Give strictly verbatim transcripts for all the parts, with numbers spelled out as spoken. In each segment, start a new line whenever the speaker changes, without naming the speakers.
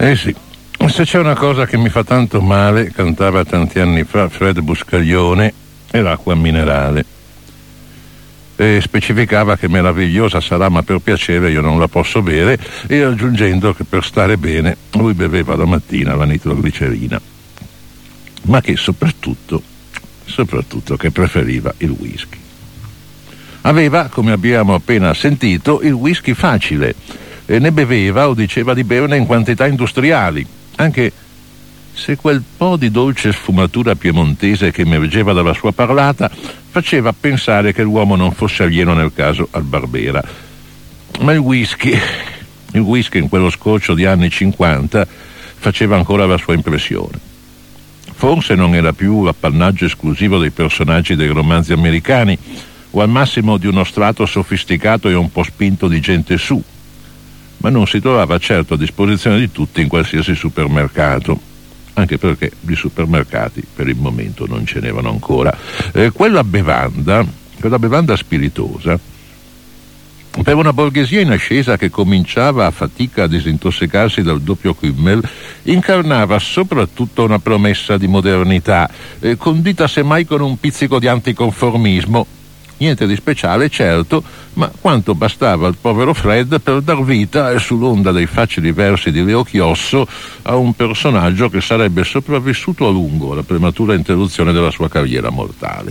Eh sì, se c'è una cosa che mi fa tanto male, cantava tanti anni fa Fred Buscaglione, è l'acqua minerale. E specificava che meravigliosa sarà, ma per piacere io non la posso bere, e aggiungendo che per stare bene lui beveva la mattina la nitroglicerina, ma che soprattutto, soprattutto che preferiva il whisky. Aveva, come abbiamo appena sentito, il whisky facile, e ne beveva o diceva di berne in quantità industriali, anche se quel po' di dolce sfumatura piemontese che emergeva dalla sua parlata faceva pensare che l'uomo non fosse alieno nel caso al Barbera. Ma il whisky, il whisky in quello scorcio di anni cinquanta faceva ancora la sua impressione. Forse non era più l'appannaggio esclusivo dei personaggi dei romanzi americani, o al massimo di uno strato sofisticato e un po' spinto di gente su, ma non si trovava certo a disposizione di tutti in qualsiasi supermercato, anche perché di supermercati per il momento non ce n'erano ancora. Eh, quella bevanda, quella bevanda spiritosa, per una borghesia in ascesa che cominciava a fatica a disintossicarsi dal doppio Kümmel, incarnava soprattutto una promessa di modernità, eh, condita semmai con un pizzico di anticonformismo. Niente di speciale, certo, ma quanto bastava al povero Fred per dar vita, sull'onda dei facili versi di Leo Chiosso, a un personaggio che sarebbe sopravvissuto a lungo alla prematura interruzione della sua carriera mortale.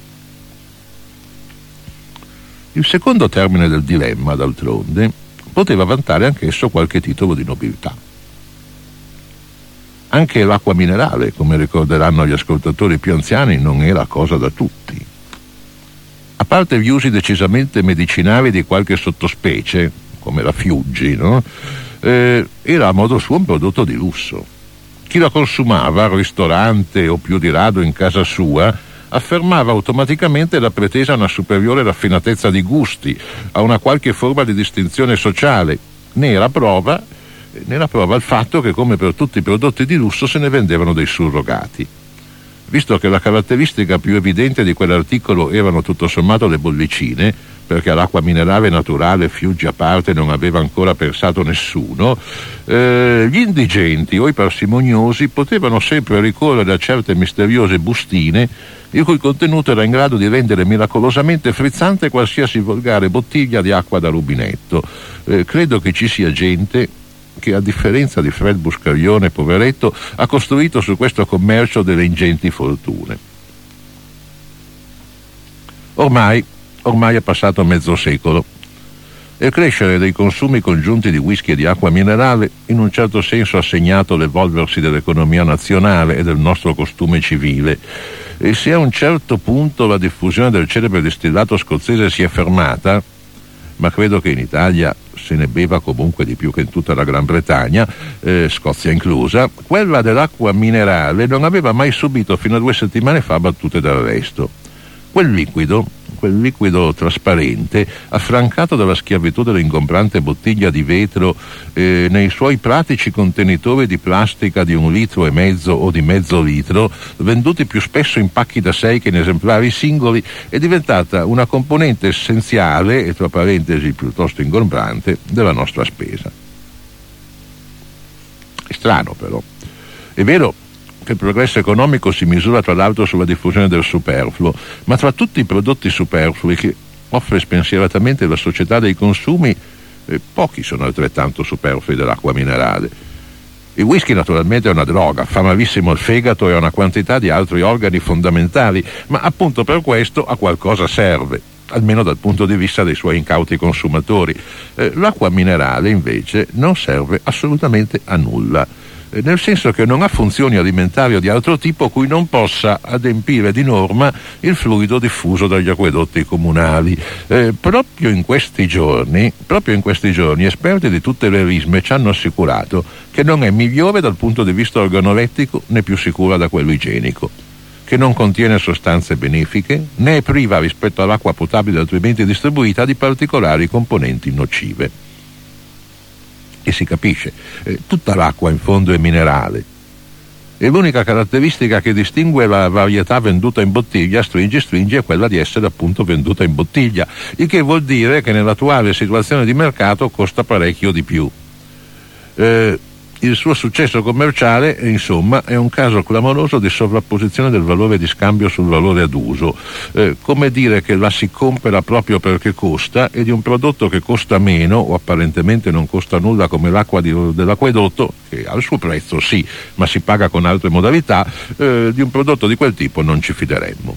Il secondo termine del dilemma, d'altronde, poteva vantare anch'esso qualche titolo di nobiltà. Anche l'acqua minerale, come ricorderanno gli ascoltatori più anziani, non era cosa da tutti. A parte gli usi decisamente medicinali di qualche sottospecie, come la Fiuggi, no? eh, era a modo suo un prodotto di lusso. Chi la consumava al ristorante o più di rado in casa sua affermava automaticamente la pretesa a una superiore raffinatezza di gusti, a una qualche forma di distinzione sociale. Ne era prova, ne era prova il fatto che, come per tutti i prodotti di lusso, se ne vendevano dei surrogati. Visto che la caratteristica più evidente di quell'articolo erano tutto sommato le bollicine, perché all'acqua minerale naturale, Fiuggi a parte, non aveva ancora pensato nessuno, eh, gli indigenti o i parsimoniosi potevano sempre ricorrere a certe misteriose bustine il cui contenuto era in grado di rendere miracolosamente frizzante qualsiasi volgare bottiglia di acqua da rubinetto. Eh, credo che ci sia gente che, a differenza di Fred Buscaglione, poveretto, ha costruito su questo commercio delle ingenti fortune. Ormai, ormai è passato mezzo secolo e il crescere dei consumi congiunti di whisky e di acqua minerale in un certo senso ha segnato l'evolversi dell'economia nazionale e del nostro costume civile. E se a un certo punto la diffusione del celebre distillato scozzese si è fermata, ma credo che in Italia se ne beva comunque di più che in tutta la Gran Bretagna, eh, Scozia inclusa, quella dell'acqua minerale non aveva mai subito fino a due settimane fa battute d'arresto. Quel liquido, quel liquido trasparente, affrancato dalla schiavitù dell'ingombrante bottiglia di vetro eh, nei suoi pratici contenitori di plastica di un litro e mezzo o di mezzo litro, venduti più spesso in pacchi da sei che in esemplari singoli, è diventata una componente essenziale e, tra parentesi, piuttosto ingombrante della nostra spesa. È strano, però. È vero che il progresso economico si misura tra l'altro sulla diffusione del superfluo, ma tra tutti i prodotti superflui che offre spensieratamente la società dei consumi, eh, pochi sono altrettanto superflui dell'acqua minerale. Il whisky naturalmente è una droga, fa malissimo il fegato e ha una quantità di altri organi fondamentali, ma appunto per questo a qualcosa serve, almeno dal punto di vista dei suoi incauti consumatori. Eh, l'acqua minerale invece non serve assolutamente a nulla, nel senso che non ha funzioni alimentari o di altro tipo cui non possa adempiere di norma il fluido diffuso dagli acquedotti comunali. Eh, proprio in questi giorni, proprio in questi giorni, esperti di tutte le risme ci hanno assicurato che non è migliore dal punto di vista organolettico né più sicura da quello igienico, che non contiene sostanze benefiche né è priva rispetto all'acqua potabile altrimenti distribuita di particolari componenti nocive. E si capisce, eh, tutta l'acqua in fondo è minerale e l'unica caratteristica che distingue la varietà venduta in bottiglia, stringi stringi, è quella di essere appunto venduta in bottiglia, il che vuol dire che nell'attuale situazione di mercato costa parecchio di più. Eh, Il suo successo commerciale, insomma, è un caso clamoroso di sovrapposizione del valore di scambio sul valore ad uso, eh, come dire che la si compra proprio perché costa, e di un prodotto che costa meno o apparentemente non costa nulla come l'acqua di, dell'acquedotto, che ha il suo prezzo sì, ma si paga con altre modalità, eh, di un prodotto di quel tipo non ci fideremmo.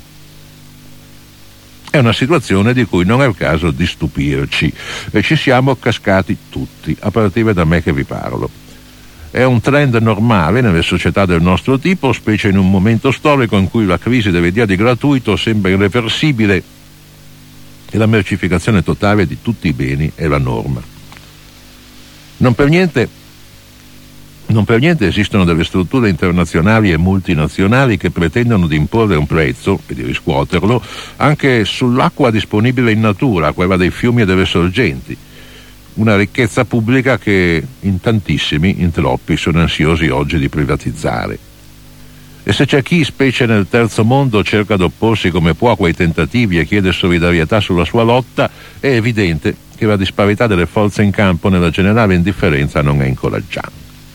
È una situazione di cui non è il caso di stupirci, e ci siamo cascati tutti, a partire da me che vi parlo. È un trend normale nelle società del nostro tipo, specie in un momento storico in cui la crisi delle via di gratuito sembra irreversibile e la mercificazione totale di tutti i beni è la norma. Non per niente, non per niente esistono delle strutture internazionali e multinazionali che pretendono di imporre un prezzo e di riscuoterlo anche sull'acqua disponibile in natura, quella dei fiumi e delle sorgenti. Una ricchezza pubblica che in tantissimi, in troppi, sono ansiosi oggi di privatizzare. E se c'è chi, specie nel terzo mondo, cerca di opporsi come può a quei tentativi e chiede solidarietà sulla sua lotta, è evidente che la disparità delle forze in campo nella generale indifferenza non è incoraggiante.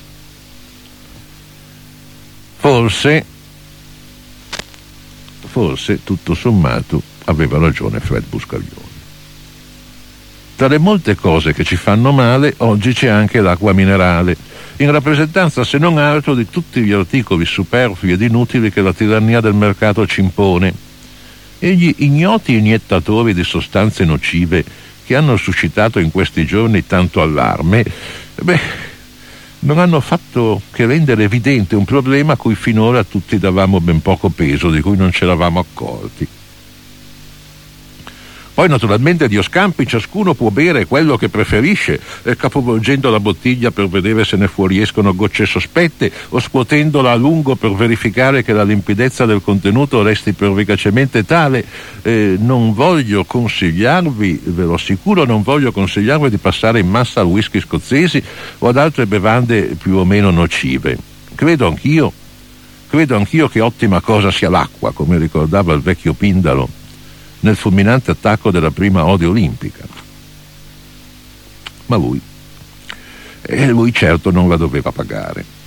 Forse, forse, tutto sommato, aveva ragione Fred Buscaglione. Tra le molte cose che ci fanno male, oggi c'è anche l'acqua minerale, in rappresentanza se non altro di tutti gli articoli superflui ed inutili che la tirannia del mercato ci impone. E gli ignoti iniettatori di sostanze nocive che hanno suscitato in questi giorni tanto allarme, beh, non hanno fatto che rendere evidente un problema a cui finora tutti davamo ben poco peso, di cui non ci eravamo accorti. Poi naturalmente Dio scampi, ciascuno può bere quello che preferisce, eh, capovolgendo la bottiglia per vedere se ne fuoriescono gocce sospette o scuotendola a lungo per verificare che la limpidezza del contenuto resti pervicacemente tale. Eh, non voglio consigliarvi, ve lo assicuro, non voglio consigliarvi di passare in massa al whisky scozzesi o ad altre bevande più o meno nocive. Credo anch'io, credo anch'io che ottima cosa sia l'acqua, come ricordava il vecchio Pindaro nel fulminante attacco della prima ode olimpica. Ma lui, e lui certo non la doveva pagare.